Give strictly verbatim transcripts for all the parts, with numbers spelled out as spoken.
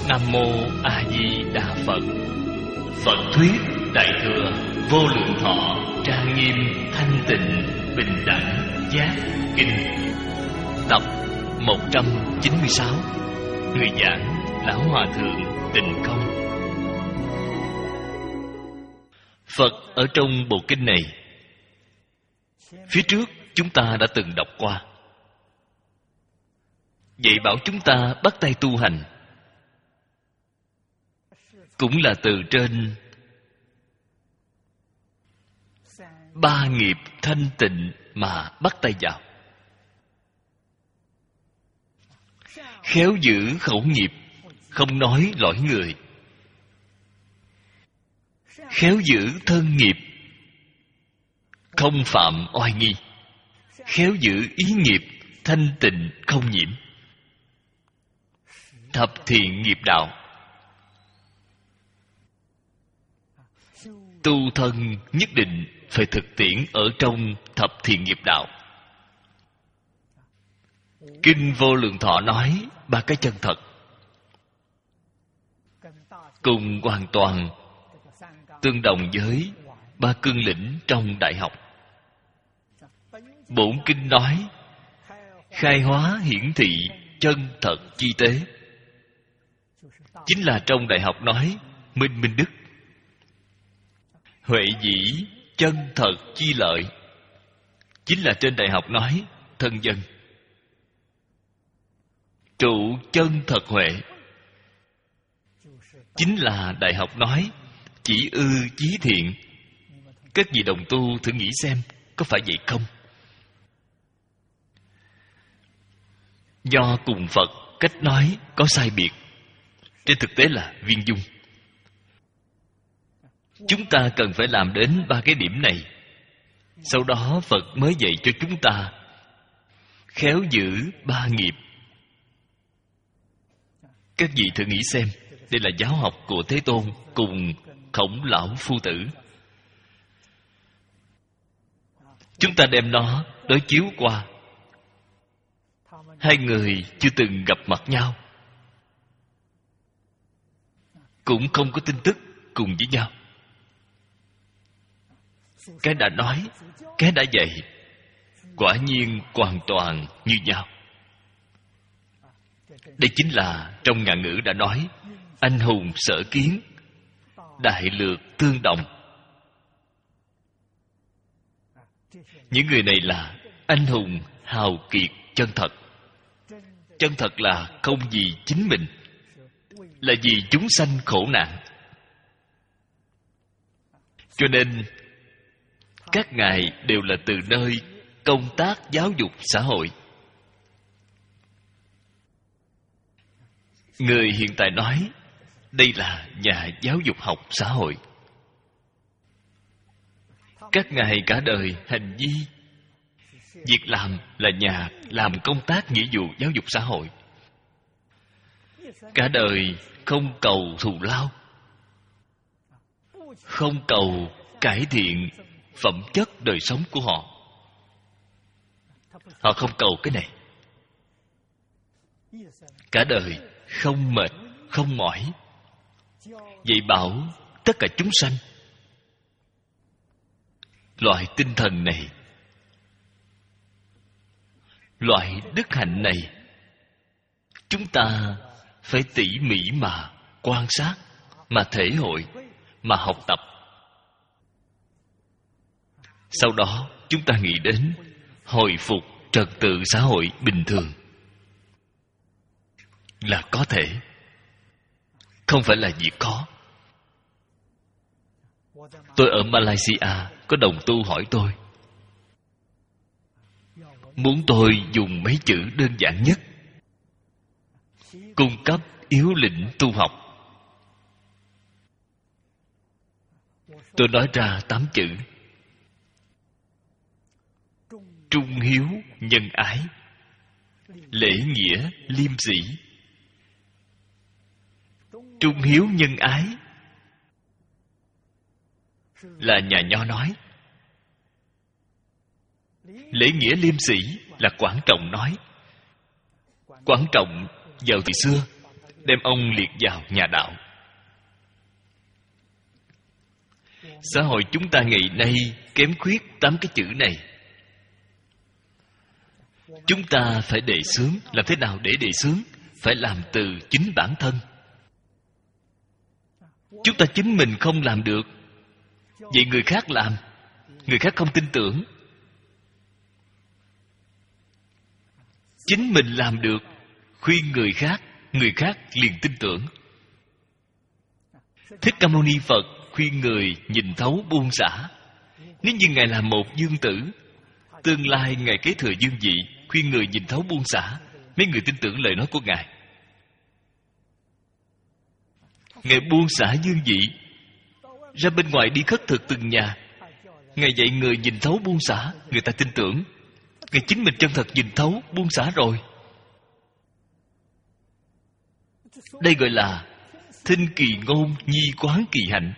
Nam Mô A Di Đà Phật. Phật thuyết Đại thừa Vô Lượng Thọ Trang Nghiêm Thanh Tịnh Bình Đẳng Giác Kinh, tập một trăm chín mươi sáu. Người giảng Lão Hòa Thượng Tịnh Không. Phật ở trong bộ kinh này, phía trước chúng ta đã từng đọc qua, dạy bảo chúng ta bắt tay tu hành, cũng là từ trên ba nghiệp thanh tịnh mà bắt tay vào. Khéo giữ khẩu nghiệp, không nói lỗi người. Khéo giữ thân nghiệp, không phạm oai nghi. Khéo giữ ý nghiệp, thanh tịnh không nhiễm. Thập thiện nghiệp đạo. Tu thân nhất định phải thực tiễn ở trong thập thiện nghiệp đạo. Kinh Vô Lượng Thọ nói ba cái chân thật, cùng hoàn toàn tương đồng với ba cương lĩnh trong đại học. Bổn kinh nói khai hóa hiển thị chân thật chi tế, chính là trong đại học nói minh minh đức. Huệ dĩ chân thật chi lợi, chính là trên đại học nói thân dân. Trụ chân thật huệ, chính là đại học nói chỉ ư chí thiện. Các vị đồng tu thử nghĩ xem, có phải vậy không? Do cùng Phật cách nói có sai biệt, trên thực tế là viên dung. Chúng ta cần phải làm đến ba cái điểm này, sau đó Phật mới dạy cho chúng ta khéo giữ ba nghiệp. Các vị thử nghĩ xem, đây là giáo học của Thế Tôn cùng Khổng Lão Phu Tử. Chúng ta đem nó đối chiếu qua. Hai người chưa từng gặp mặt nhau, cũng không có tin tức cùng với nhau. Cái đã nói, cái đã dạy, quả nhiên hoàn toàn như nhau. Đây chính là trong ngạn ngữ đã nói anh hùng sở kiến, đại lược tương đồng. Những người này là anh hùng hào kiệt chân thật. Chân thật là không vì chính mình, là vì chúng sanh khổ nạn. Cho nên các ngài đều là từ nơi công tác giáo dục xã hội. Người hiện tại nói đây là nhà giáo dục học xã hội. Các ngài cả đời hành vi, việc làm là nhà làm công tác nghĩa vụ giáo dục xã hội. Cả đời không cầu thù lao, không cầu cải thiện phẩm chất đời sống của họ. Họ không cầu cái này. Cả đời không mệt, không mỏi, dạy bảo tất cả chúng sanh. Loại tinh thần này, loại đức hạnh này, chúng ta phải tỉ mỉ mà quan sát, mà thể hội, mà học tập. Sau đó chúng ta nghĩ đến hồi phục trật tự xã hội bình thường là có thể, không phải là việc khó. Tôi ở Malaysia có đồng tu hỏi tôi, muốn tôi dùng mấy chữ đơn giản nhất cung cấp yếu lĩnh tu học. Tôi nói ra tám chữ: trung hiếu nhân ái, lễ nghĩa liêm sĩ. Trung hiếu nhân ái là nhà Nho nói. Lễ nghĩa liêm sĩ là Quảng Trọng nói. Quảng Trọng vào từ xưa đem ông liệt vào nhà đạo. Xã hội chúng ta ngày nay kém khuyết tám cái chữ này. Chúng ta phải đề xướng. Làm thế nào để đề xướng? Phải làm từ chính bản thân. Chúng ta chính mình không làm được, vậy người khác làm, người khác không tin tưởng. Chính mình làm được, khuyên người khác, người khác liền tin tưởng. Thích Ca Mâu Ni Phật khuyên người nhìn thấu buông xả. Nếu như Ngài là một dương tử, tương lai Ngài kế thừa dương vị, khuyên người nhìn thấu buông xả, mấy người tin tưởng lời nói của Ngài. Ngài buông xả dương vị, ra bên ngoài đi khất thực từng nhà, Ngài dạy người nhìn thấu buông xả, người ta tin tưởng. Ngài chính mình chân thật nhìn thấu buông xả rồi. Đây gọi là thinh kỳ ngôn, nhi quán kỳ hạnh.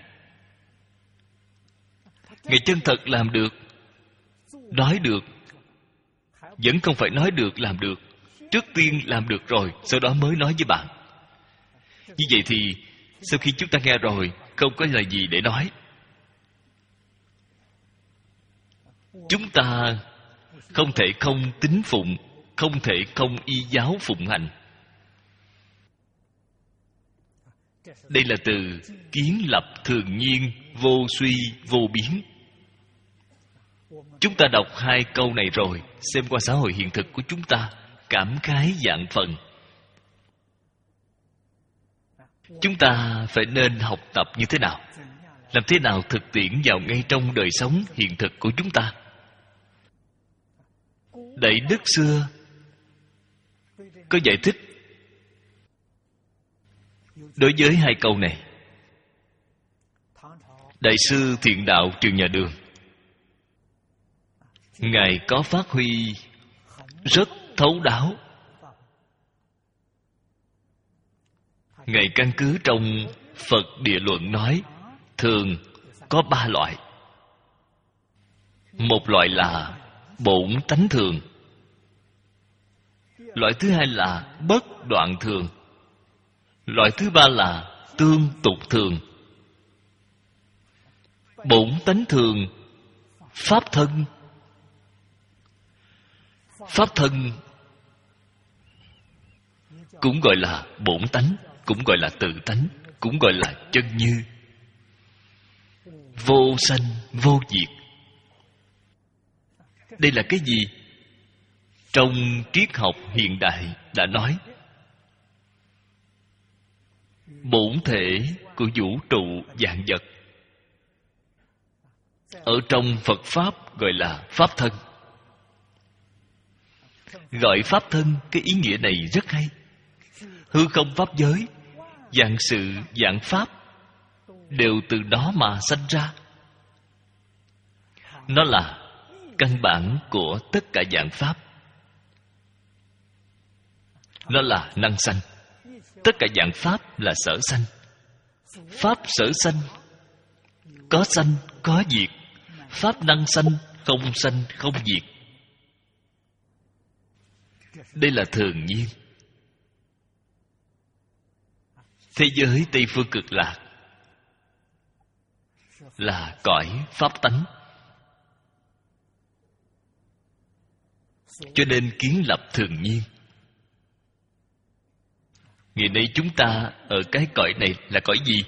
Ngài chân thật làm được, nói được. Vẫn không phải nói được làm được. Trước tiên làm được rồi, sau đó mới nói với bạn. Như vậy thì sau khi chúng ta nghe rồi, không có lời gì để nói. Chúng ta không thể không tín phụng, không thể không y giáo phụng hành. Đây là từ kiến lập thường nhiên, vô suy, vô biến. Chúng ta đọc hai câu này rồi, xem qua xã hội hiện thực của chúng ta, cảm khái vạn phần. Chúng ta phải nên học tập như thế nào? Làm thế nào thực tiễn vào ngay trong đời sống hiện thực của chúng ta? Đại đức xưa có giải thích đối với hai câu này. Đại sư Thiện Đạo Trường Nhà Đường, Ngài có phát huy rất thấu đáo. Ngài căn cứ trong Phật Địa Luận nói, thường có ba loại. Một loại là bổn tánh thường. Loại thứ hai là bất đoạn thường. Loại thứ ba là tương tục thường. Bổn tánh thường, pháp thân. Pháp thân cũng gọi là bổn tánh, cũng gọi là tự tánh, cũng gọi là chân như. Vô sanh, vô diệt. Đây là cái gì? Trong triết học hiện đại đã nói, bổn thể của vũ trụ vạn vật. Ở trong Phật Pháp gọi là Pháp thân. Gọi Pháp thân, cái ý nghĩa này rất hay. Hư không pháp giới, vạn sự, vạn pháp đều từ đó mà sanh ra. Nó là căn bản của tất cả vạn pháp. Nó là năng sanh. Tất cả vạn pháp là sở sanh. Pháp sở sanh, có sanh, có diệt. Pháp năng sanh, không sanh, không diệt. Đây là thường nhiên. Thế giới Tây Phương Cực Lạc là cõi pháp tánh. Cho nên kiến lập thường nhiên. Ngày nay chúng ta ở cái cõi này là cõi gì?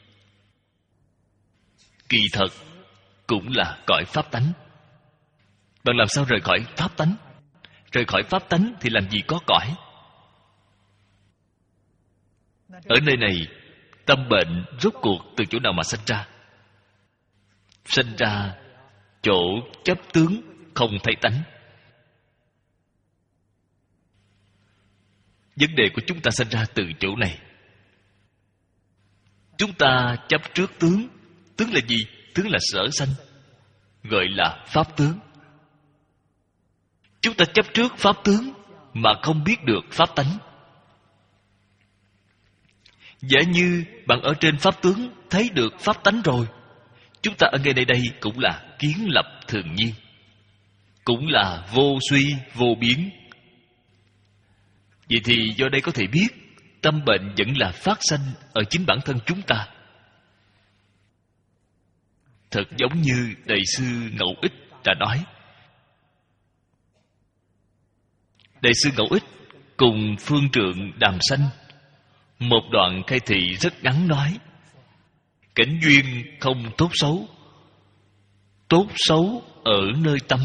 Kỳ thật cũng là cõi pháp tánh. Bạn làm sao rời khỏi pháp tánh? Rời khỏi pháp tánh thì làm gì có cõi? Ở nơi này, tâm bệnh rốt cuộc từ chỗ nào mà sanh ra? Sanh ra chỗ chấp tướng không thấy tánh. Vấn đề của chúng ta sanh ra từ chỗ này. Chúng ta chấp trước tướng. Tướng là gì? Tướng là sở sanh, gọi là pháp tướng. Chúng ta chấp trước pháp tướng mà không biết được pháp tánh. Giả như bạn ở trên pháp tướng thấy được pháp tánh rồi, chúng ta ở ngay đây đây cũng là kiến lập thường nhiên, cũng là vô suy vô biến. Vậy thì do đây có thể biết tâm bệnh vẫn là phát sanh ở chính bản thân chúng ta. Thật giống như Đại sư Ngẫu Ích đã nói. Đại sư Ngẫu Ích cùng phương trượng Đàm Sanh một đoạn khai thị rất ngắn nói: cảnh duyên không tốt xấu, tốt xấu ở nơi tâm.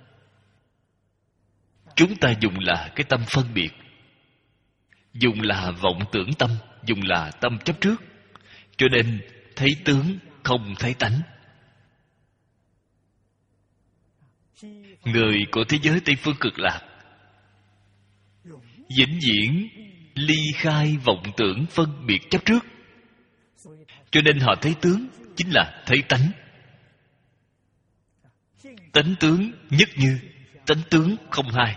Chúng ta dùng là cái tâm phân biệt, dùng là vọng tưởng tâm, dùng là tâm chấp trước, cho nên thấy tướng không thấy tánh. Người của thế giới Tây Phương Cực Lạc vĩnh viễn ly khai vọng tưởng phân biệt chấp trước, cho nên họ thấy tướng chính là thấy tánh. Tánh tướng nhất như, tánh tướng không hai.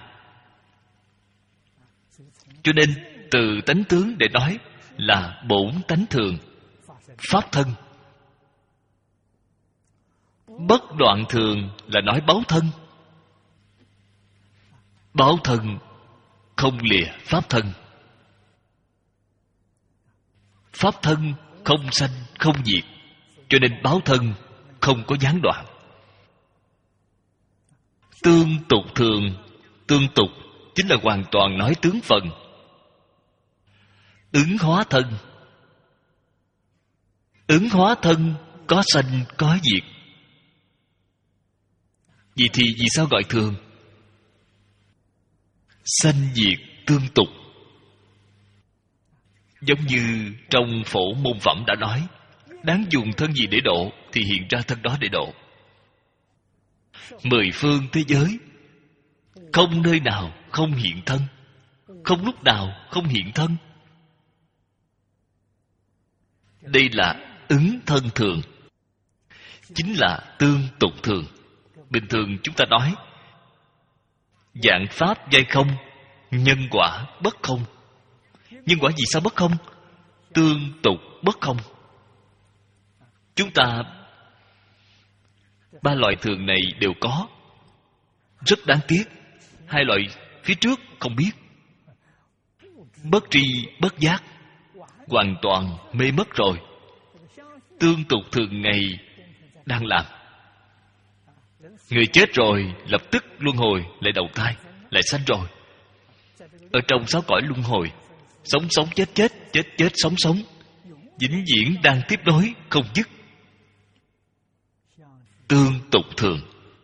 Cho nên từ tánh tướng để nói là bổn tánh thường, pháp thân. Bất đoạn thường là nói báo thân. Báo thân không lìa pháp thân. Pháp thân không sanh không diệt, cho nên báo thân không có gián đoạn. Tương tục thường, tương tục chính là hoàn toàn nói tướng phần. Ứng hóa thân, ứng hóa thân có sanh có diệt. Vậy thì vì sao gọi thường? Sanh diệt tương tục. Giống như trong Phổ Môn Phẩm đã nói, đáng dùng thân gì để độ thì hiện ra thân đó để độ. Mười phương thế giới không nơi nào không hiện thân, không lúc nào không hiện thân. Đây là ứng thân thường, chính là tương tục thường. Bình thường chúng ta nói vạn pháp giai không, nhân quả bất không. Nhân quả vì sao bất không? Tương tục bất không. Chúng ta ba loại thường này đều có. Rất đáng tiếc, hai loại phía trước không biết. Bất tri bất giác, hoàn toàn mê mất rồi. Tương tục thường ngày đang làm. Người chết rồi lập tức luân hồi lại đầu thai, lại sanh rồi. Ở trong sáu cõi luân hồi, sống sống chết chết, chết chết sống sống, vĩnh viễn đang tiếp nối không dứt. Tương tục thường.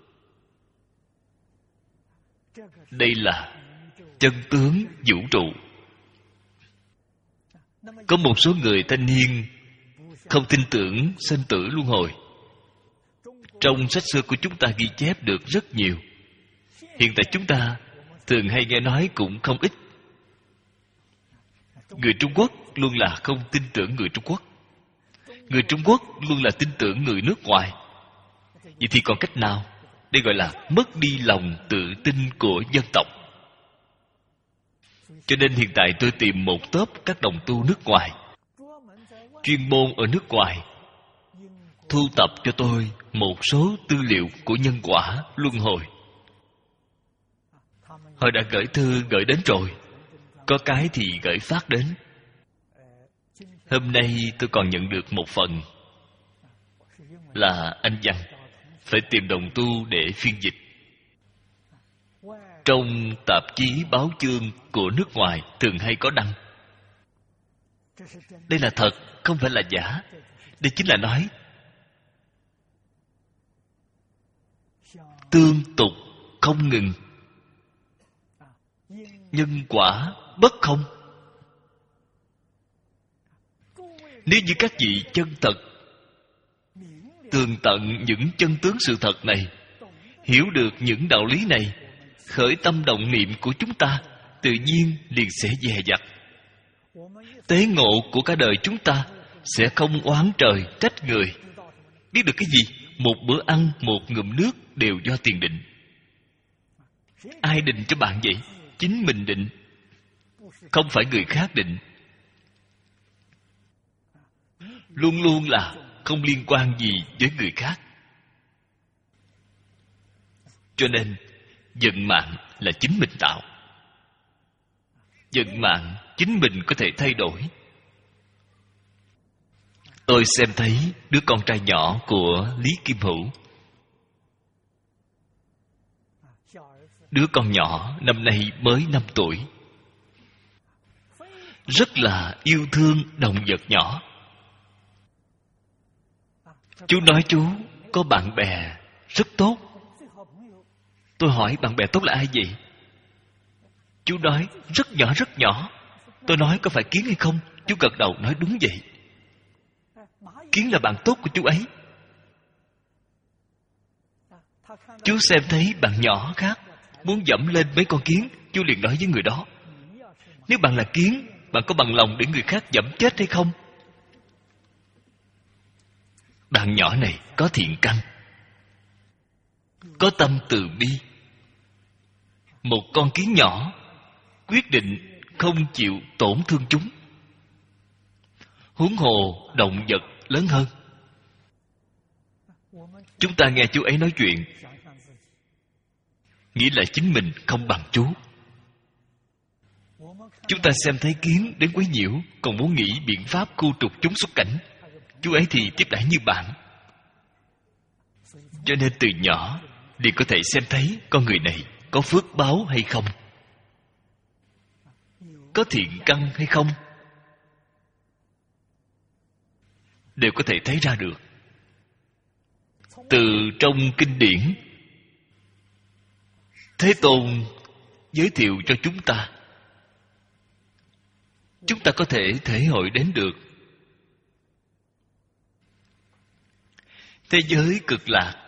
Đây là chân tướng vũ trụ. Có một số người thanh niên không tin tưởng sinh tử luân hồi. Trong sách xưa của chúng ta ghi chép được rất nhiều. Hiện tại chúng ta thường hay nghe nói cũng không ít. Người Trung Quốc luôn là không tin tưởng người Trung Quốc. Người Trung Quốc luôn là tin tưởng người nước ngoài. Vậy thì còn cách nào? Đây gọi là mất đi lòng tự tin của dân tộc. Cho nên hiện tại tôi tìm một tốp các đồng tu nước ngoài, chuyên môn ở nước ngoài, thu tập cho tôi một số tư liệu của nhân quả luân hồi. Họ đã gửi thư gửi đến rồi, có cái thì gửi phát đến. Hôm nay tôi còn nhận được một phần là anh văn, phải tìm đồng tu để phiên dịch. Trong tạp chí báo chương của nước ngoài thường hay có đăng. Đây là thật, không phải là giả. Đây chính là nói tương tục không ngừng, nhân quả bất không. Nếu như các vị chân thật tường tận những chân tướng sự thật này, hiểu được những đạo lý này, khởi tâm động niệm của chúng ta tự nhiên liền sẽ dè dặt. Tế ngộ của cả đời chúng ta sẽ không oán trời trách người. Biết được cái gì? Một bữa ăn, một ngụm nước đều do tiền định. Ai định cho bạn vậy? Chính mình định, không phải người khác định. Luôn luôn là không liên quan gì với người khác. Cho nên vận mạng là chính mình tạo. Vận mạng chính mình có thể thay đổi. Tôi xem thấy đứa con trai nhỏ của Lý Kim Hữu. Đứa con nhỏ năm nay mới năm tuổi, rất là yêu thương động vật nhỏ. Chú nói chú có bạn bè rất tốt. Tôi hỏi bạn bè tốt là ai vậy? Chú nói rất nhỏ rất nhỏ. Tôi nói có phải Kiến hay không? Chú gật đầu nói đúng vậy. Kiến là bạn tốt của chú ấy. Chú xem thấy bạn nhỏ khác muốn dẫm lên mấy con kiến, chú liền nói với người đó: nếu bạn là kiến, bạn có bằng lòng để người khác dẫm chết hay không? Bạn nhỏ này có thiện căn, có tâm từ bi. Một con kiến nhỏ quyết định không chịu tổn thương chúng, huống hồ động vật lớn hơn. Chúng ta nghe chú ấy nói chuyện, nghĩ là chính mình không bằng chú. Chúng ta xem thấy kiến đến quấy nhiễu, còn muốn nghĩ biện pháp khu trục chúng xuất cảnh. Chú ấy thì tiếp đãi như bạn. Cho nên từ nhỏ liền có thể xem thấy con người này có phước báo hay không, có thiện căn hay không, đều có thể thấy ra được. Từ trong kinh điển, Thế Tôn giới thiệu cho chúng ta, chúng ta có thể thể hội đến được. Thế giới cực lạc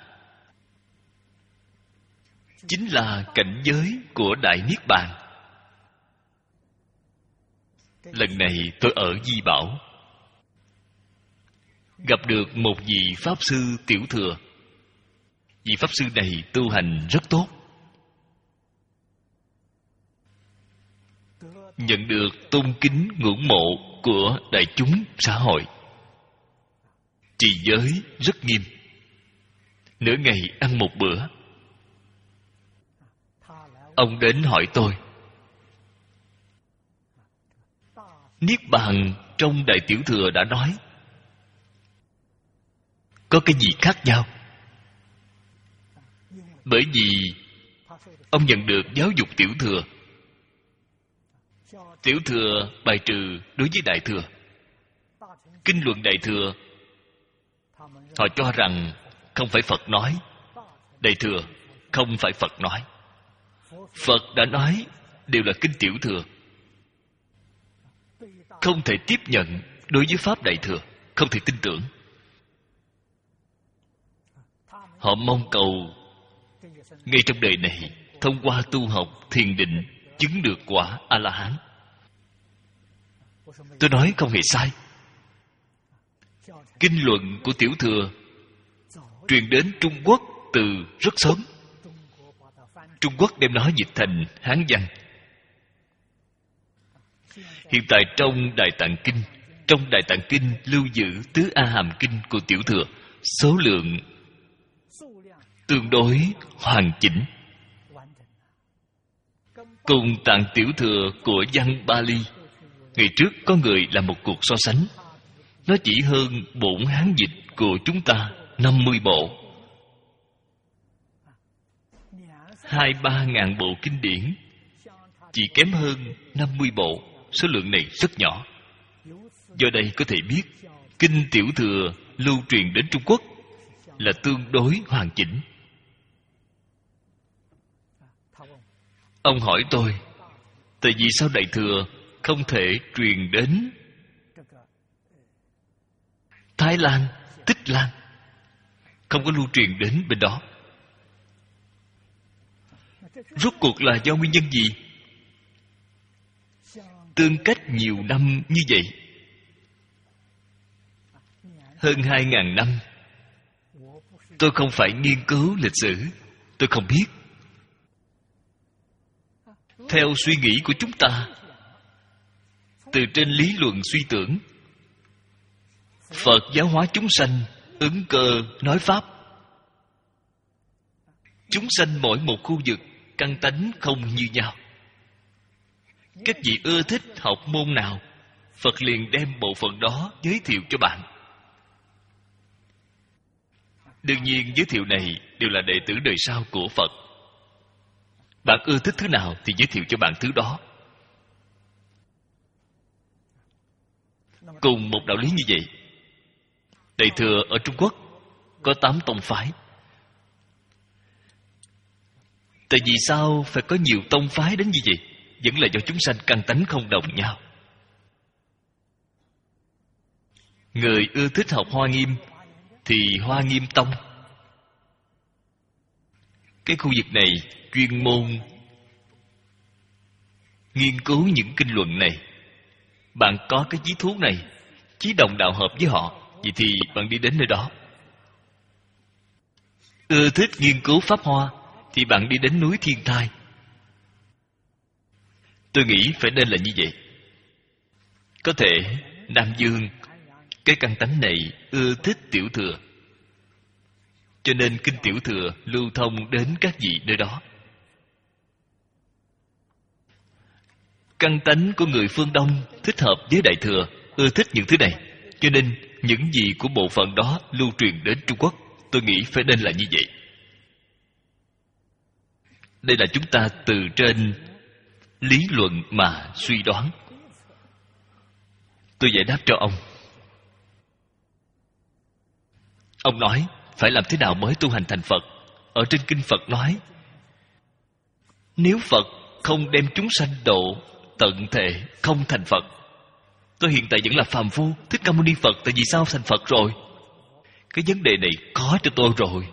chính là cảnh giới của Đại Niết Bàn. Lần này tôi ở Di Bảo, gặp được một vị Pháp Sư Tiểu Thừa. Vị Pháp Sư này tu hành rất tốt, nhận được tôn kính ngưỡng mộ của đại chúng xã hội. Trì giới rất nghiêm, nửa ngày ăn một bữa. Ông đến hỏi tôi: Niết Bàn trong Đại Tiểu Thừa đã nói, có cái gì khác nhau? Bởi vì ông nhận được giáo dục Tiểu Thừa. Tiểu Thừa bài trừ đối với Đại Thừa. Kinh luận Đại Thừa họ cho rằng không phải Phật nói, Đại Thừa không phải Phật nói. Phật đã nói đều là kinh Tiểu Thừa, không thể tiếp nhận đối với Pháp Đại Thừa, không thể tin tưởng. Họ mong cầu ngay trong đời này thông qua tu học thiền định chứng được quả A-la-hán. Tôi nói không hề sai. Kinh luận của Tiểu Thừa truyền đến Trung Quốc từ rất sớm. Trung Quốc đem nó dịch thành Hán văn. Hiện tại trong Đại Tạng Kinh, trong Đại Tạng Kinh lưu giữ Tứ A Hàm Kinh của Tiểu Thừa, số lượng tương đối hoàn chỉnh. Cùng Tạng Tiểu Thừa của văn Bali, ngày trước có người làm một cuộc so sánh, nó chỉ hơn bổn Hán dịch của chúng ta năm mươi bộ. Hai ba ngàn bộ kinh điển chỉ kém hơn năm mươi bộ. Số lượng này rất nhỏ. Do đây có thể biết kinh Tiểu Thừa lưu truyền đến Trung Quốc là tương đối hoàn chỉnh. Ông hỏi tôi, tại vì sao Đại Thừa không thể truyền đến Thái Lan, Tích Lan, không có lưu truyền đến bên đó? Rốt cuộc là do nguyên nhân gì? Tương cách nhiều năm như vậy, hơn hai ngàn năm, tôi không phải nghiên cứu lịch sử, tôi không biết. Theo suy nghĩ của chúng ta, từ trên lý luận suy tưởng, Phật giáo hóa chúng sanh, ứng cơ nói Pháp. Chúng sanh mỗi một khu vực căn tánh không như nhau. Các vị ưa thích học môn nào, Phật liền đem bộ phận đó giới thiệu cho bạn. Đương nhiên giới thiệu này đều là đệ tử đời sau của Phật. Bạn ưa thích thứ nào thì giới thiệu cho bạn thứ đó. Cùng một đạo lý như vậy, Đại thừa ở Trung Quốc có tám tông phái. Tại vì sao phải có nhiều tông phái đến như vậy? Vẫn là do chúng sanh căn tánh không đồng nhau. Người ưa thích học Hoa Nghiêm thì Hoa Nghiêm tông. Cái khu vực này chuyên môn nghiên cứu những kinh luận này. Bạn có cái chí thú này, chí đồng đạo hợp với họ, vậy thì bạn đi đến nơi đó. Ưa thích nghiên cứu Pháp Hoa thì bạn đi đến núi Thiên Thai. Tôi nghĩ phải nên là như vậy. Có thể Nam Dương cái căn tánh này ưa thích tiểu thừa, cho nên kinh tiểu thừa lưu thông đến các vị nơi đó. Căn tánh của người phương Đông thích hợp với Đại thừa, ưa thích những thứ này, cho nên những gì của bộ phận đó lưu truyền đến Trung Quốc. Tôi nghĩ phải nên là như vậy. Đây là chúng ta từ trên lý luận mà suy đoán. Tôi giải đáp cho ông. Ông nói phải làm thế nào mới tu hành thành Phật. Ở trên kinh Phật nói, nếu Phật không đem chúng sanh độ tận thể, không thành Phật. Tôi hiện tại vẫn là phàm phu. Thích Ca Mâu Ni Phật tại vì sao thành Phật rồi? Cái vấn đề này có cho tôi rồi.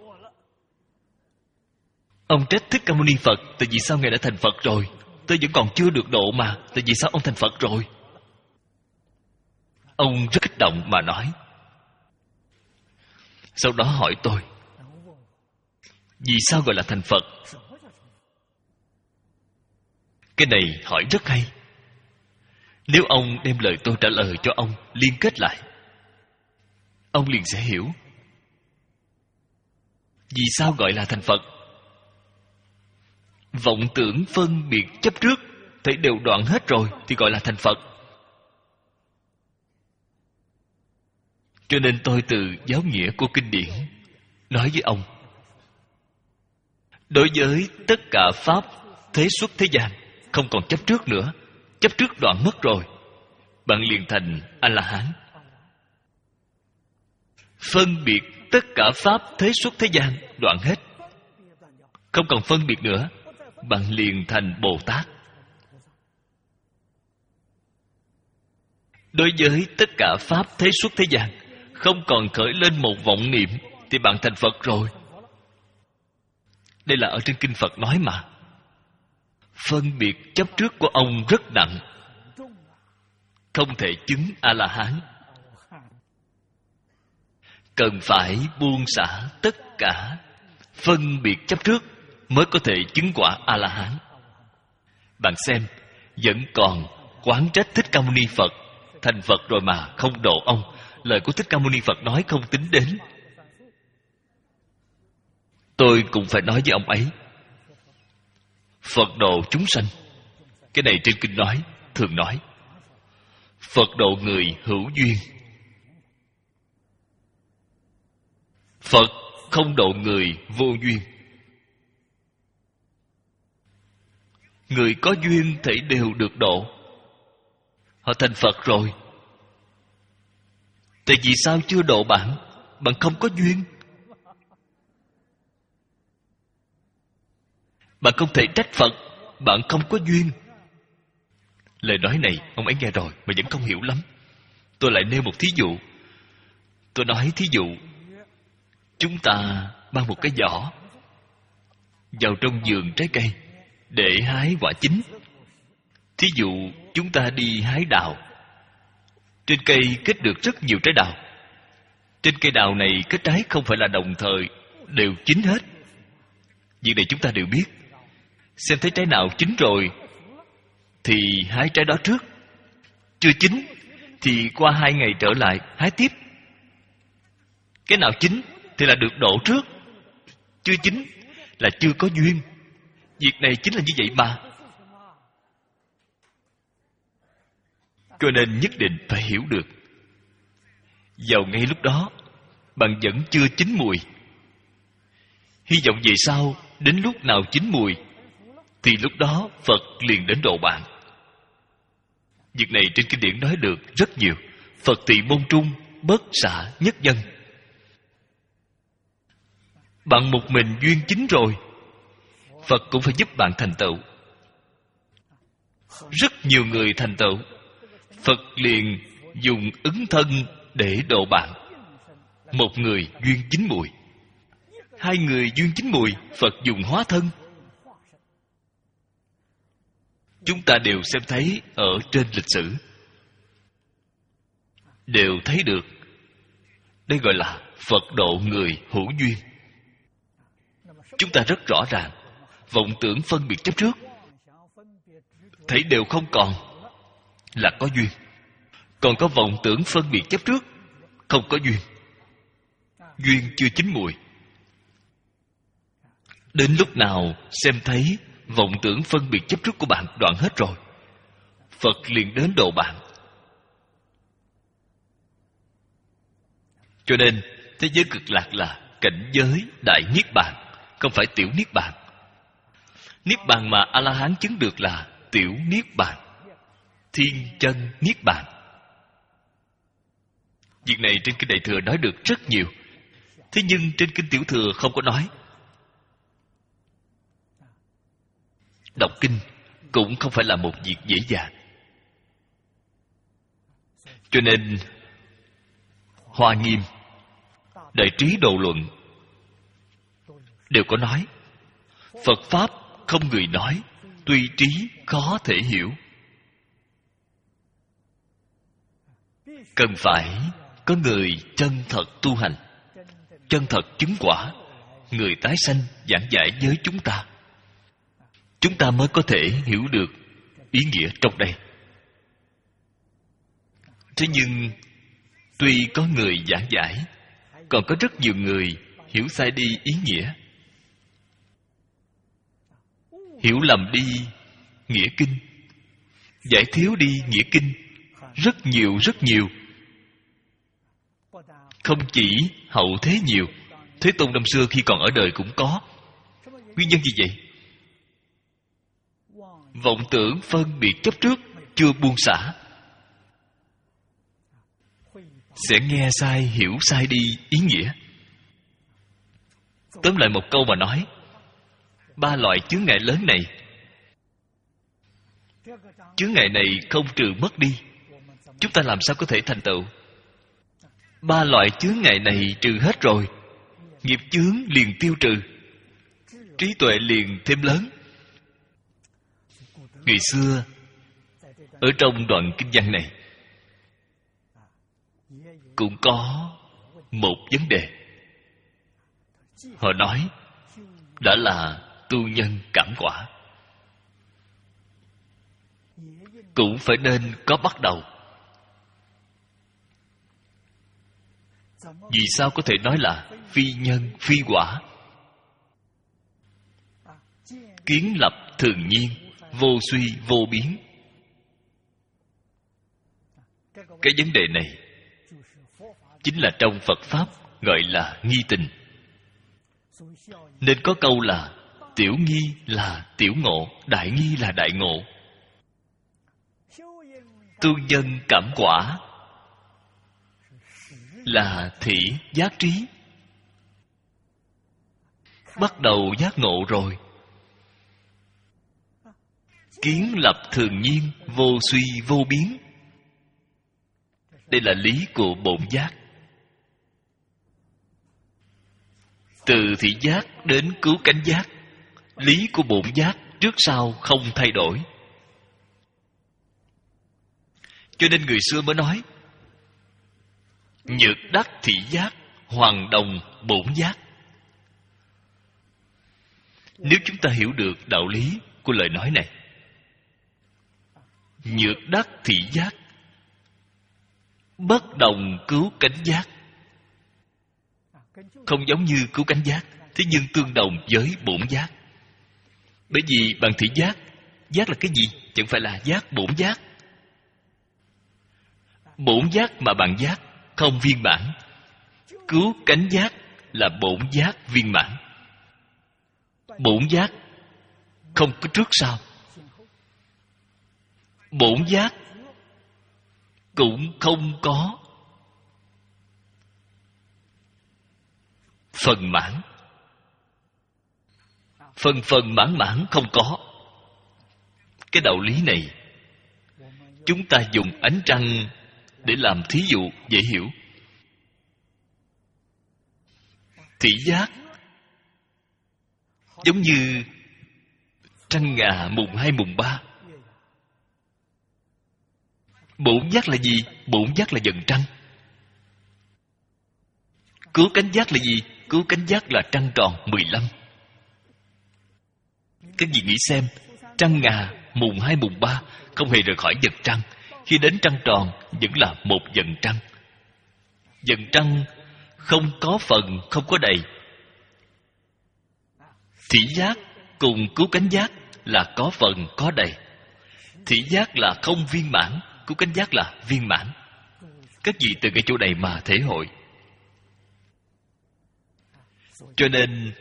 Ông trách Thích Ca Mâu Ni Phật tại vì sao Ngài đã thành Phật rồi? Tôi vẫn còn chưa được độ mà, tại vì sao ông thành Phật rồi? Ông rất kích động mà nói. Sau đó hỏi tôi, vì sao gọi là thành Phật? Cái này hỏi rất hay. Nếu ông đem lời tôi trả lời cho ông liên kết lại, ông liền sẽ hiểu vì sao gọi là thành Phật. Vọng tưởng phân biệt chấp trước thấy đều đoạn hết rồi thì gọi là thành Phật. Cho nên tôi từ giáo nghĩa của kinh điển nói với ông, đối với tất cả pháp thế xuất thế gian không còn chấp trước nữa. Chấp trước đoạn mất rồi, bạn liền thành A-la-hán. Phân biệt tất cả pháp thế xuất thế gian đoạn hết, không còn phân biệt nữa, bạn liền thành Bồ Tát. Đối với tất cả pháp thế xuất thế gian không còn khởi lên một vọng niệm thì bạn thành Phật rồi. Đây là ở trên kinh Phật nói mà. Phân biệt chấp trước của ông rất nặng, không thể chứng A-la-hán. Cần phải buông xả tất cả phân biệt chấp trước mới có thể chứng quả A-la-hán. Bạn xem, vẫn còn oán trách Thích Ca Mâu Ni Phật thành Phật rồi mà không độ ông. Lời của Thích Ca Mâu Ni Phật nói không tính đến. Tôi cũng phải nói với ông ấy, Phật độ chúng sanh. Cái này trên kinh nói, thường nói Phật độ người hữu duyên, Phật không độ người vô duyên. Người có duyên thể đều được độ, họ thành Phật rồi. Tại vì sao chưa độ bạn? Bạn không có duyên. Bạn không thể trách Phật, bạn không có duyên. Lời nói này ông ấy nghe rồi mà vẫn không hiểu lắm. Tôi lại nêu một thí dụ. Tôi nói thí dụ, chúng ta mang một cái giỏ vào trong vườn trái cây để hái quả chín. Thí dụ chúng ta đi hái đào. Trên cây kết được rất nhiều trái đào. Trên cây đào này kết trái không phải là đồng thời đều chín hết. Việc này chúng ta đều biết. Xem thấy trái nào chín rồi thì hái trái đó trước. Chưa chín thì qua hai ngày trở lại hái tiếp. Cái nào chín thì là được độ trước, chưa chín là chưa có duyên. Việc này chính là như vậy mà. Cho nên nhất định phải hiểu được. Vào ngay lúc đó, bạn vẫn chưa chín mùi. Hy vọng về sau, đến lúc nào chín mùi, thì lúc đó Phật liền đến độ bạn. Việc này trên kinh điển nói được rất nhiều. Phật tỳ môn trung, bất xả nhất nhân. Bạn một mình duyên chính rồi, Phật cũng phải giúp bạn thành tựu. Rất nhiều người thành tựu, Phật liền dùng ứng thân để độ bạn. Một người duyên chín mùi, hai người duyên chín mùi, Phật dùng hóa thân. Chúng ta đều xem thấy ở trên lịch sử, đều thấy được. Đây gọi là Phật độ người hữu duyên. Chúng ta rất rõ ràng, vọng tưởng phân biệt chấp trước thấy đều không còn, là có duyên. Còn có vọng tưởng phân biệt chấp trước, không có duyên. Duyên chưa chín mùi. Đến lúc nào xem thấy vọng tưởng phân biệt chấp trước của bạn đoạn hết rồi, Phật liền đến độ bạn. Cho nên thế giới cực lạc là cảnh giới đại niết bàn, không phải tiểu niết bàn. Niết bàn mà A La Hán chứng được là tiểu niết bàn, thiên chân niết bàn. Việc này trên kinh Đại Thừa nói được rất nhiều, thế nhưng trên kinh Tiểu Thừa không có nói. Đọc kinh cũng không phải là một việc dễ dàng. Cho nên Hoa Nghiêm, Đại Trí Độ Luận đều có nói, Phật Pháp không người nói, tuy trí khó thể hiểu. Cần phải có người chân thật tu hành, chân thật chứng quả, người tái sanh giảng giải với chúng ta, chúng ta mới có thể hiểu được ý nghĩa trong đây. Thế nhưng tuy có người giảng giải, còn có rất nhiều người hiểu sai đi ý nghĩa, hiểu lầm đi nghĩa kinh, giải thiếu đi nghĩa kinh. Rất nhiều rất nhiều. Không chỉ hậu thế nhiều, Thế Tôn năm xưa khi còn ở đời cũng có. Nguyên nhân gì vậy? Vọng tưởng phân biệt chấp trước chưa buông xả, sẽ nghe sai, hiểu sai đi ý nghĩa. Tóm lại một câu mà nói, ba loại chướng ngại lớn này, chướng ngại này không trừ mất đi, chúng ta làm sao có thể thành tựu? Ba loại chướng ngại này trừ hết rồi, nghiệp chướng liền tiêu trừ, trí tuệ liền thêm lớn. Ngày xưa ở trong đoạn kinh văn này cũng có một vấn đề. Họ nói đã là tu nhân cảm quả, cũng phải nên có bắt đầu. Vì sao có thể nói là phi nhân phi quả? Kiến lập thường nhiên, vô suy vô biến. Cái vấn đề này chính là trong Phật Pháp gọi là nghi tình. Nên có câu là tiểu nghi là tiểu ngộ, đại nghi là đại ngộ. Tu nhân cảm quả là thị giác trí, bắt đầu giác ngộ rồi. Kiến lập thường nhiên, vô suy vô biến. Đây là lý của bổn giác. Từ thị giác đến cứu cánh giác, lý của bổn giác trước sau không thay đổi. Cho nên người xưa mới nói nhược đắc thị giác, hoàng đồng bổn giác. Nếu chúng ta hiểu được đạo lý của lời nói này, nhược đắc thị giác, bất đồng cứu cánh giác. Không giống như cứu cánh giác, thế nhưng tương đồng với bổn giác. Bởi vì bằng thị giác, giác là cái gì? Chẳng phải là giác bổn giác. Bổn giác mà bạn giác không viên mãn. Cứu cánh giác là bổn giác viên mãn. Bổn giác không có trước sau. Bổn giác cũng không có phần mãn. Phần phần mãn mãn không có. Cái đạo lý này chúng ta dùng ánh trăng để làm thí dụ dễ hiểu. Thị giác giống như trăng ngà mùng hai mùng ba. Bổn giác là gì? Bổn giác là dần trăng. Cứu cánh giác là gì? Cứu cánh giác là trăng tròn mười lăm. Các vị nghĩ xem, trăng ngà mùng hai mùng ba không hề rời khỏi dần trăng. Khi đến trăng tròn vẫn là một dần trăng. Dần trăng không có phần, không có đầy. Thị giác cùng cứu cánh giác là có phần, có đầy. Thị giác là không viên mãn, cứu cánh giác là viên mãn. Các vị từ cái chỗ này mà thể hội. Cho nên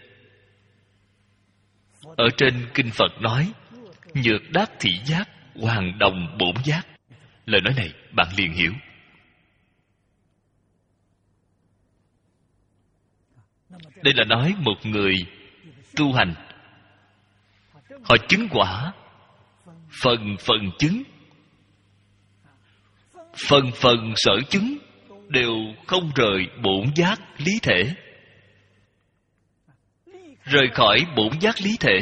ở trên kinh Phật nói nhược đắc thị giác, hoàng đồng bổn giác. Lời nói này bạn liền hiểu. Đây là nói một người tu hành, họ chứng quả phần phần chứng, phần phần sở chứng đều không rời bổn giác lý thể. Rời khỏi bổn giác lý thể,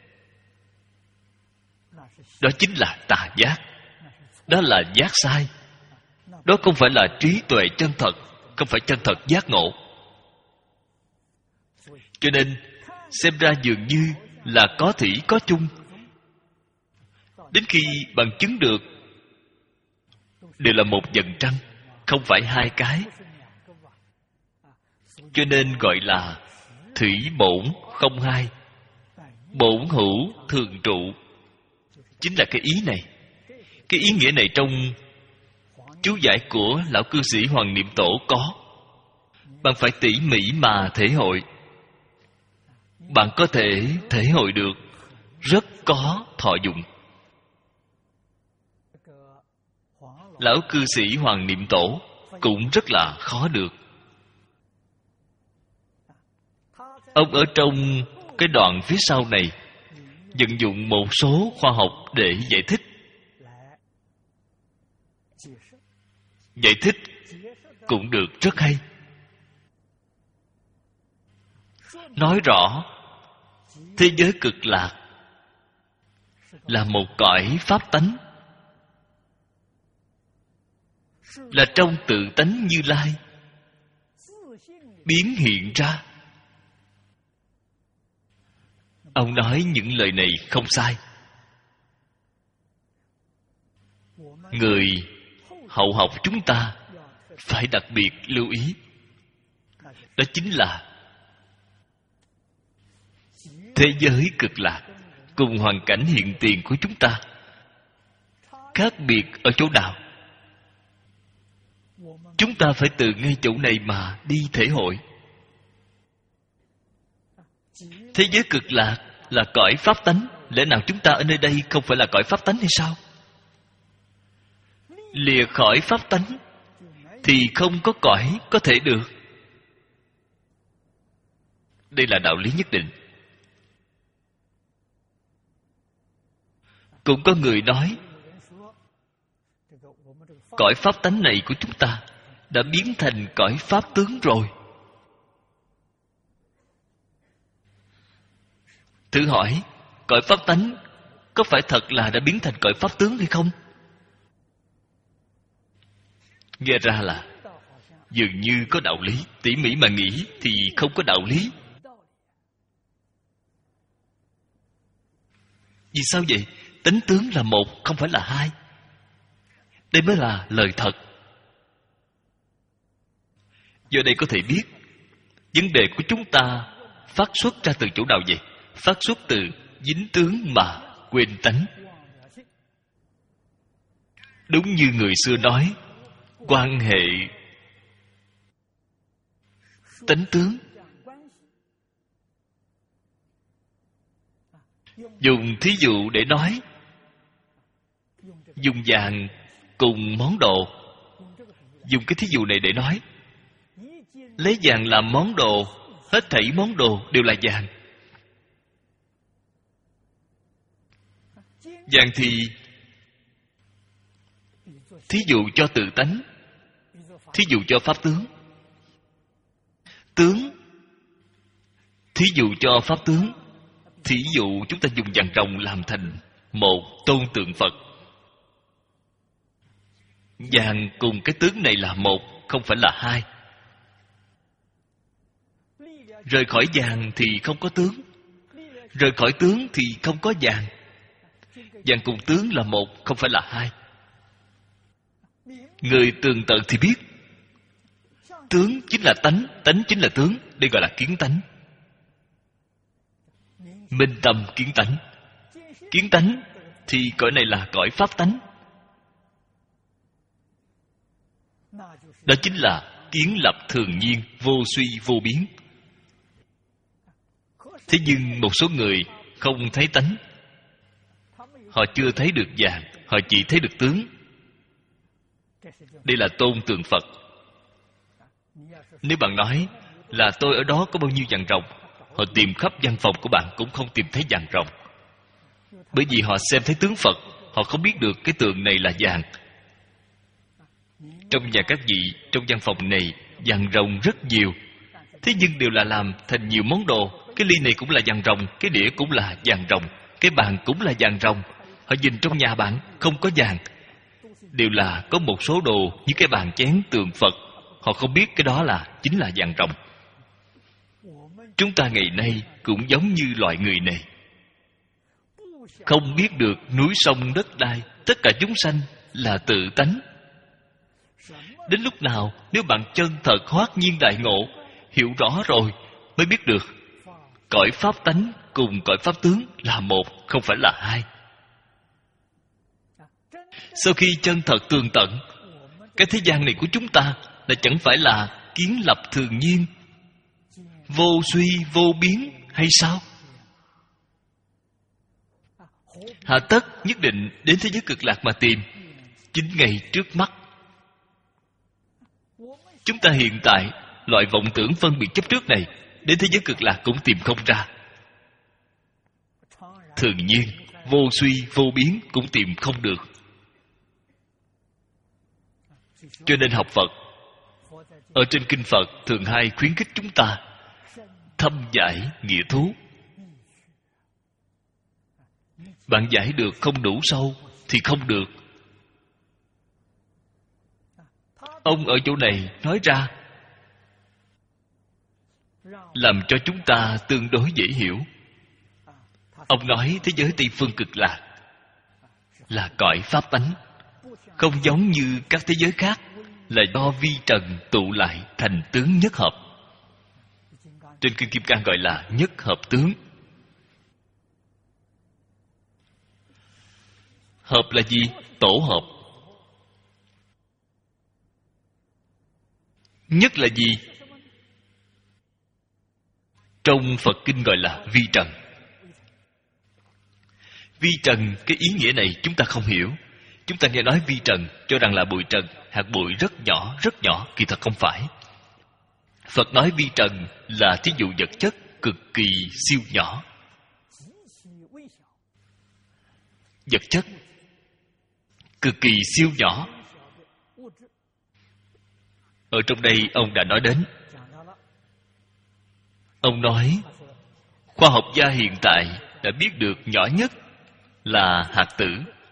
đó chính là tà giác. Đó là giác sai. Đó không phải là trí tuệ chân thật, không phải chân thật giác ngộ. Cho nên xem ra dường như là có thủy có chung. Đến khi bạn chứng được đều là một dần trăng, không phải hai cái. Cho nên gọi là thủy bổn không hai, bổn hữu thường trụ. Chính là cái ý này. Cái ý nghĩa này trong chú giải của lão cư sĩ Hoàng Niệm Tổ có. Bạn phải tỉ mỉ mà thể hội, bạn có thể thể hội được, rất có thọ dụng. Lão cư sĩ Hoàng Niệm Tổ cũng rất là khó được. Ông ở trong cái đoạn phía sau này vận dụng một số khoa học để giải thích. Giải thích cũng được rất hay. Nói rõ thế giới cực lạc là một cõi pháp tánh, là trong tự tánh Như Lai biến hiện ra. Ông nói những lời này không sai. Người hậu học chúng ta phải đặc biệt lưu ý. Đó chính là thế giới cực lạc cùng hoàn cảnh hiện tiền của chúng ta khác biệt ở chỗ nào? Chúng ta phải từ ngay chỗ này mà đi thể hội. Thế giới cực lạc là cõi pháp tánh. Lẽ nào chúng ta ở nơi đây không phải là cõi pháp tánh hay sao? Lìa khỏi pháp tánh thì không có cõi có thể được. Đây là đạo lý nhất định. Cũng có người nói cõi pháp tánh này của chúng ta đã biến thành cõi pháp tướng rồi. Thử hỏi, cõi pháp tánh có phải thật là đã biến thành cõi pháp tướng hay không? Nghe ra là dường như có đạo lý. Tỉ mỉ mà nghĩ thì không có đạo lý. Vì sao vậy? Tánh tướng là một, không phải là hai. Đây mới là lời thật. Do đây có thể biết vấn đề của chúng ta phát xuất ra từ chỗ nào vậy? Phát xuất từ dính tướng mà quên tánh. Đúng như người xưa nói, quan hệ tánh tướng. Dùng thí dụ để nói, dùng vàng cùng món đồ. Dùng cái thí dụ này để nói, lấy vàng làm món đồ, hết thảy món đồ đều là vàng. Vàng thì thí dụ cho tự tánh, thí dụ cho pháp tướng. Tướng thí dụ cho pháp tướng. Thí dụ chúng ta dùng vàng ròng làm thành một tôn tượng Phật. Vàng cùng cái tướng này là một, không phải là hai. Rời khỏi vàng thì không có tướng, rời khỏi tướng thì không có vàng. Vàng cùng tướng là một, không phải là hai. Người tường tận thì biết, tướng chính là tánh, tánh chính là tướng. Đây gọi là kiến tánh. Minh tâm kiến tánh. Kiến tánh thì cõi này là cõi pháp tánh. Đó chính là kiến lập thường nhiên, vô suy vô biến. Thế nhưng một số người không thấy tánh. Họ chưa thấy được vàng, họ chỉ thấy được tướng. Đây là tôn tượng Phật. Nếu bạn nói là tôi ở đó có bao nhiêu vàng ròng, họ tìm khắp văn phòng của bạn cũng không tìm thấy vàng ròng. Bởi vì họ xem thấy tướng Phật, họ không biết được cái tượng này là vàng. Trong nhà các vị, trong văn phòng này, vàng ròng rất nhiều. Thế nhưng đều là làm thành nhiều món đồ. Cái ly này cũng là vàng ròng, cái đĩa cũng là vàng ròng, cái bàn cũng là vàng ròng. Họ nhìn trong nhà bạn không có vàng, đều là có một số đồ như cái bàn chén tượng Phật. Họ không biết cái đó là chính là vàng ròng. Chúng ta ngày nay cũng giống như loại người này, không biết được núi sông đất đai, tất cả chúng sanh là tự tánh. Đến lúc nào nếu bạn chân thật hoát nhiên đại ngộ, hiểu rõ rồi mới biết được cõi pháp tánh cùng cõi pháp tướng là một, không phải là hai. Sau khi chân thật tường tận, cái thế gian này của chúng ta là chẳng phải là kiến lập thường nhiên, vô suy vô biến hay sao? Hà tất nhất định đến thế giới cực lạc mà tìm, chính ngay trước mắt. Chúng ta hiện tại loại vọng tưởng phân biệt chấp trước này, đến thế giới cực lạc cũng tìm không ra. Thường nhiên, vô suy vô biến cũng tìm không được. Cho nên học Phật, ở trên kinh Phật thường hay khuyến khích chúng ta thâm giải nghĩa thú. Bạn giải được không đủ sâu thì không được. Ông ở chỗ này nói ra làm cho chúng ta tương đối dễ hiểu. Ông nói thế giới Tây Phương Cực Lạc là cõi pháp tánh, không giống như các thế giới khác là do vi trần tụ lại thành tướng nhất hợp. Trên kinh Kim Cang gọi là nhất hợp tướng. Hợp là gì? Tổ hợp. Nhất là gì? Trong Phật kinh gọi là vi trần. Vi trần, cái ý nghĩa này chúng ta không hiểu. Chúng ta nghe nói vi trần cho rằng là bụi trần, hạt bụi rất nhỏ, rất nhỏ, kỳ thật không phải. Phật nói vi trần là thí dụ vật chất cực kỳ siêu nhỏ. Vật chất cực kỳ siêu nhỏ. Ở trong đây ông đã nói đến. Ông nói khoa học gia hiện tại đã biết được nhỏ nhất là hạt tử.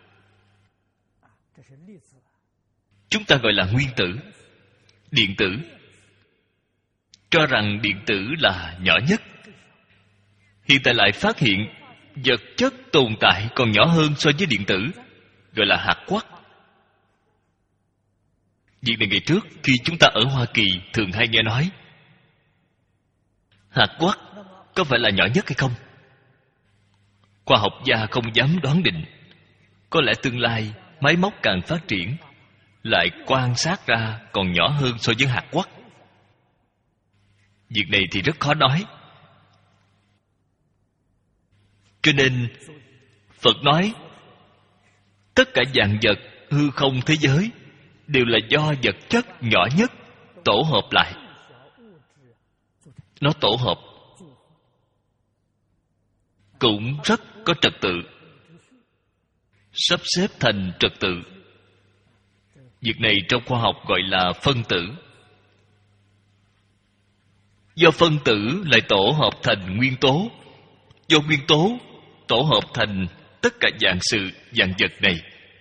Chúng ta gọi là nguyên tử, điện tử. Cho rằng điện tử là nhỏ nhất. Hiện tại lại phát hiện vật chất tồn tại còn nhỏ hơn so với điện tử, gọi là hạt quark. Việc này ngày trước khi chúng ta ở Hoa Kỳ thường hay nghe nói. Hạt quark có phải là nhỏ nhất hay không? Khoa học gia không dám đoán định. Có lẽ tương lai máy móc càng phát triển, lại quan sát ra còn nhỏ hơn so với hạt quắc. Việc này thì rất khó nói. Cho nên Phật nói tất cả vạn vật hư không thế giới đều là do vật chất nhỏ nhất tổ hợp lại. Nó tổ hợp cũng rất có trật tự, sắp xếp thành trật tự. Việc này trong khoa học gọi là phân tử. Do phân tử lại tổ hợp thành nguyên tố, do nguyên tố tổ hợp thành tất cả vạn sự vạn vật này.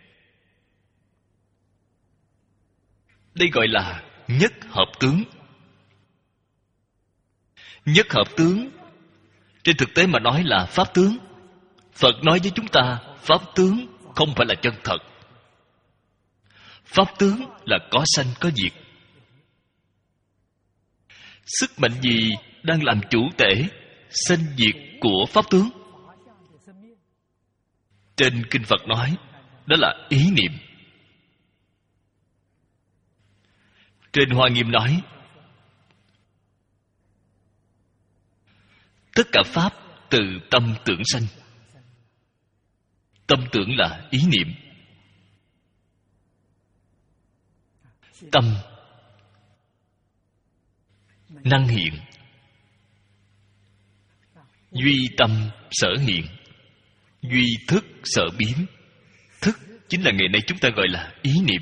Đây gọi là nhất hợp tướng. Nhất hợp tướng trên thực tế mà nói là pháp tướng. Phật nói với chúng ta pháp tướng không phải là chân thật. Pháp tướng là có sanh có diệt. Sức mạnh gì đang làm chủ tể sanh diệt của pháp tướng? Trên Kinh Phật nói đó là ý niệm. Trên Hoa Nghiêm nói tất cả pháp từ tâm tưởng sanh. Tâm tưởng là ý niệm. Tâm năng hiện, duy tâm sở hiện, duy thức sở biến. Thức chính là ngày nay chúng ta gọi là ý niệm.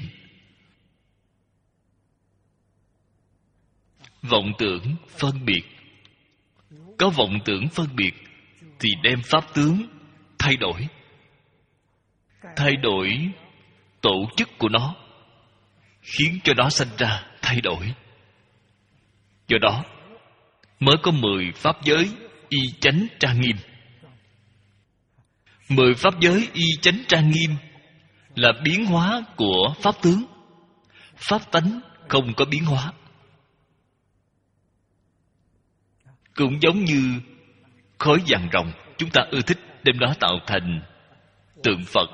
Vọng tưởng phân biệt. Có vọng tưởng phân biệt thì đem pháp tướng thay đổi, thay đổi tổ chức của nó, khiến cho nó sanh ra thay đổi. Do đó mới có mười pháp giới y chánh trang nghiêm. Mười pháp giới y chánh trang nghiêm là biến hóa của pháp tướng. Pháp tánh không có biến hóa. Cũng giống như khối vàng ròng, chúng ta ưa thích đem nó tạo thành tượng Phật.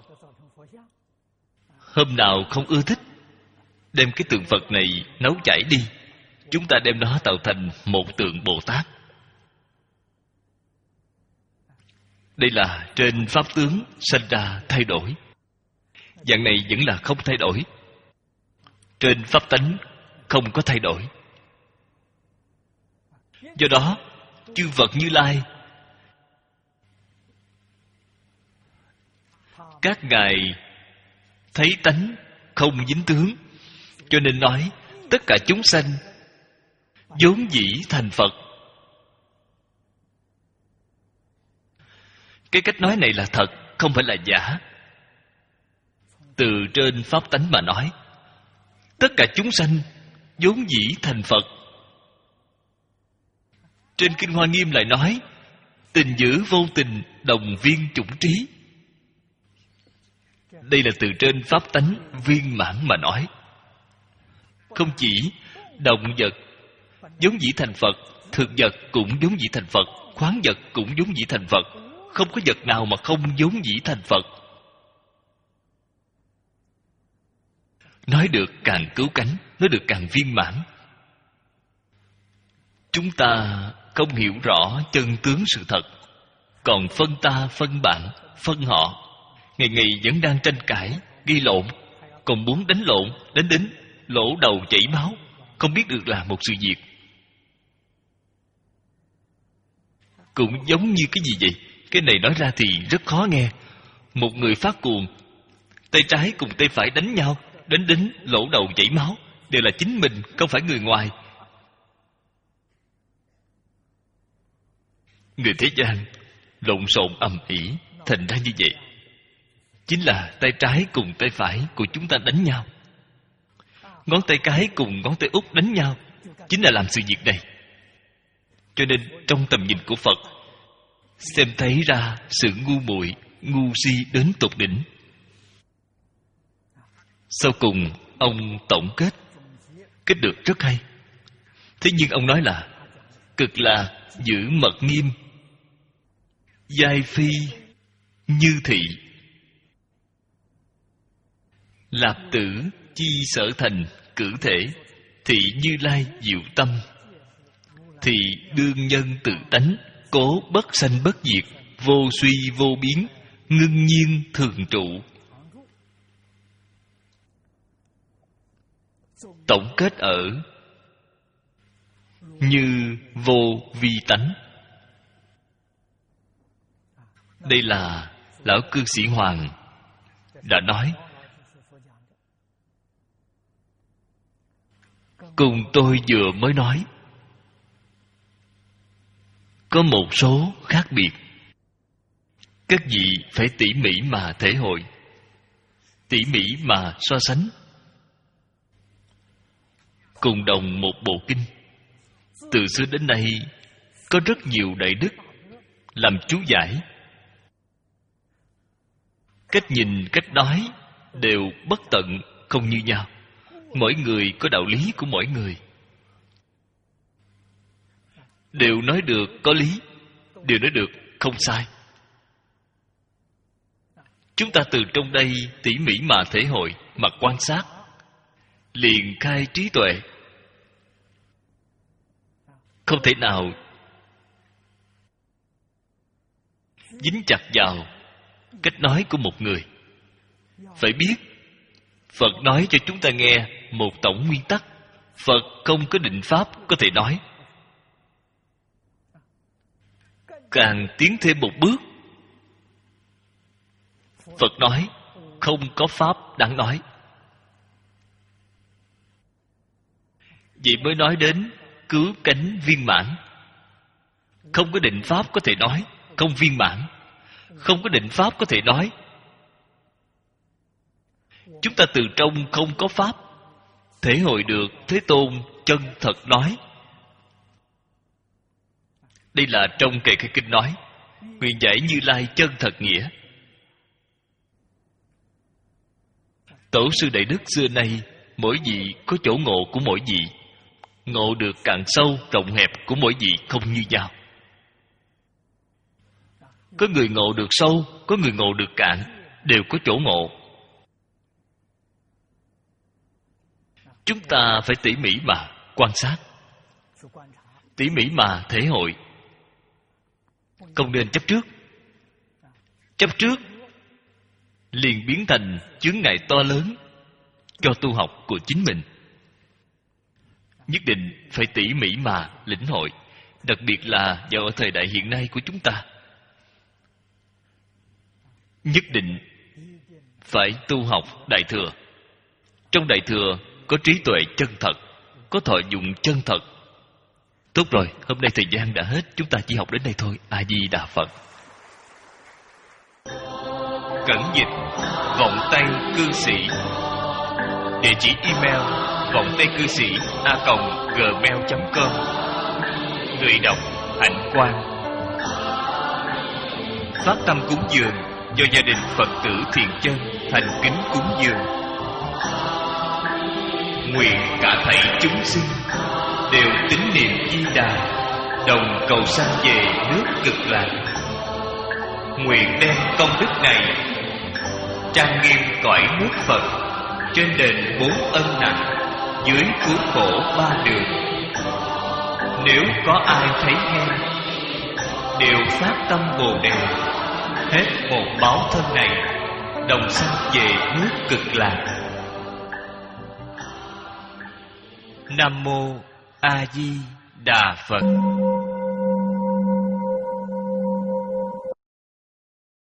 Hôm nào không ưa thích, đem cái tượng Phật này nấu chảy đi, chúng ta đem nó tạo thành một tượng Bồ Tát. Đây là trên pháp tướng sanh ra thay đổi. Dạng này vẫn là không thay đổi. Trên pháp tánh không có thay đổi. Do đó chư Phật Như Lai các ngài thấy tánh không dính tướng, cho nên nói tất cả chúng sanh vốn dĩ thành Phật. Cái cách nói này là thật, không phải là giả. Từ trên pháp tánh mà nói, tất cả chúng sanh vốn dĩ thành Phật. Trên Kinh Hoa Nghiêm lại nói tình dữ vô tình đồng viên chủng trí. Đây là từ trên pháp tánh viên mãn mà nói. Không chỉ động vật vốn dĩ thành Phật, thực vật cũng vốn dĩ thành Phật, khoáng vật cũng vốn dĩ thành Phật. Không có vật nào mà không vốn dĩ thành Phật. Nói được càng cứu cánh, nói được càng viên mãn. Chúng ta không hiểu rõ chân tướng sự thật, còn phân ta, phân bạn, phân họ, ngày ngày vẫn đang tranh cãi, gây lộn, còn muốn đánh lộn, đánh đến lỗ đầu chảy máu, không biết được là một sự việc. Cũng giống như cái gì vậy? Cái này nói ra thì rất khó nghe. Một người phát cuồng, tay trái cùng tay phải đánh nhau, đánh đến lỗ đầu chảy máu, đều là chính mình, không phải người ngoài. Người thế gian lộn xộn ầm ĩ, thành ra như vậy. Chính là tay trái cùng tay phải của chúng ta đánh nhau, ngón tay cái cùng ngón tay út đánh nhau, chính là làm sự việc này. Cho nên trong tầm nhìn của Phật, xem thấy ra sự ngu muội, ngu si đến tột đỉnh. Sau cùng ông tổng kết, kết được rất hay. Thế nhưng ông nói là cực là giữ mật nghiêm, giai phi như thị, lạp tử chi sở thành cử thể, thị Như Lai diệu tâm, thì đương nhân tự tánh, cố bất sanh bất diệt, vô suy vô biến, ngưng nhiên thường trụ. Tổng kết ở như vô vi tánh. Đây là Lão Cư Sĩ Hoàng đã nói. Cùng tôi vừa mới nói có một số khác biệt. Các vị phải tỉ mỉ mà thể hội, tỉ mỉ mà so sánh. Cùng đồng một bộ kinh, từ xưa đến nay có rất nhiều đại đức làm chú giải. Cách nhìn, cách nói đều bất tận, không như nhau. Mỗi người có đạo lý của mỗi người, đều nói được có lý, đều nói được không sai. Chúng ta từ trong đây tỉ mỉ mà thể hội, mà quan sát, liền khai trí tuệ. Không thể nào dính chặt vào cách nói của một người. Phải biết Phật nói cho chúng ta nghe một tổng nguyên tắc. Phật không có định pháp có thể nói. Càng tiến thêm một bước, Phật nói không có pháp đáng nói. Vậy mới nói đến cứu cánh viên mãn. Không có định pháp có thể nói không viên mãn. Không có định pháp có thể nói. Chúng ta từ trong không có pháp thể hội được Thế Tôn chân thật nói. Đây là trong Kệ Khai Kinh nói nguyện giải Như Lai chân thật nghĩa. Tổ sư đại đức xưa nay, mỗi vị có chỗ ngộ của mỗi vị, ngộ được càng sâu rộng hẹp của mỗi vị không như nhau. Có người ngộ được sâu, có người ngộ được cạn, đều có chỗ ngộ. Chúng ta phải tỉ mỉ mà quan sát, tỉ mỉ mà thể hội. Không nên chấp trước. Chấp trước liền biến thành chướng ngại to lớn cho tu học của chính mình. Nhất định phải tỉ mỉ mà lĩnh hội, đặc biệt là vào ở thời đại hiện nay của chúng ta. Nhất định phải tu học Đại Thừa. Trong Đại Thừa có trí tuệ chân thật, có thọ dụng chân thật. Tốt rồi, hôm nay thời gian đã hết, chúng ta chỉ học đến đây thôi. A Di Đà Phật. Cẩn dịch vọng tay cư sĩ. Địa chỉ email vọng tay cư sĩ a còng gmail chấm com. Người đọc Hạnh Quang. Phát tâm cúng dường do gia đình Phật tử Thiền Chân thành kính cúng dường. Nguyện cả thảy chúng sinh đều tín niệm Di Đà, đồng cầu sanh về nước Cực Lạc. Nguyện đem công đức này trang nghiêm cõi nước Phật, trên đền bốn ân nặng, dưới cứu khổ ba đường. Nếu có ai thấy nghe, đều phát tâm Bồ Đề, hết một báo thân này, đồng sanh về nước Cực Lạc. Nam mô A Di Đà Phật.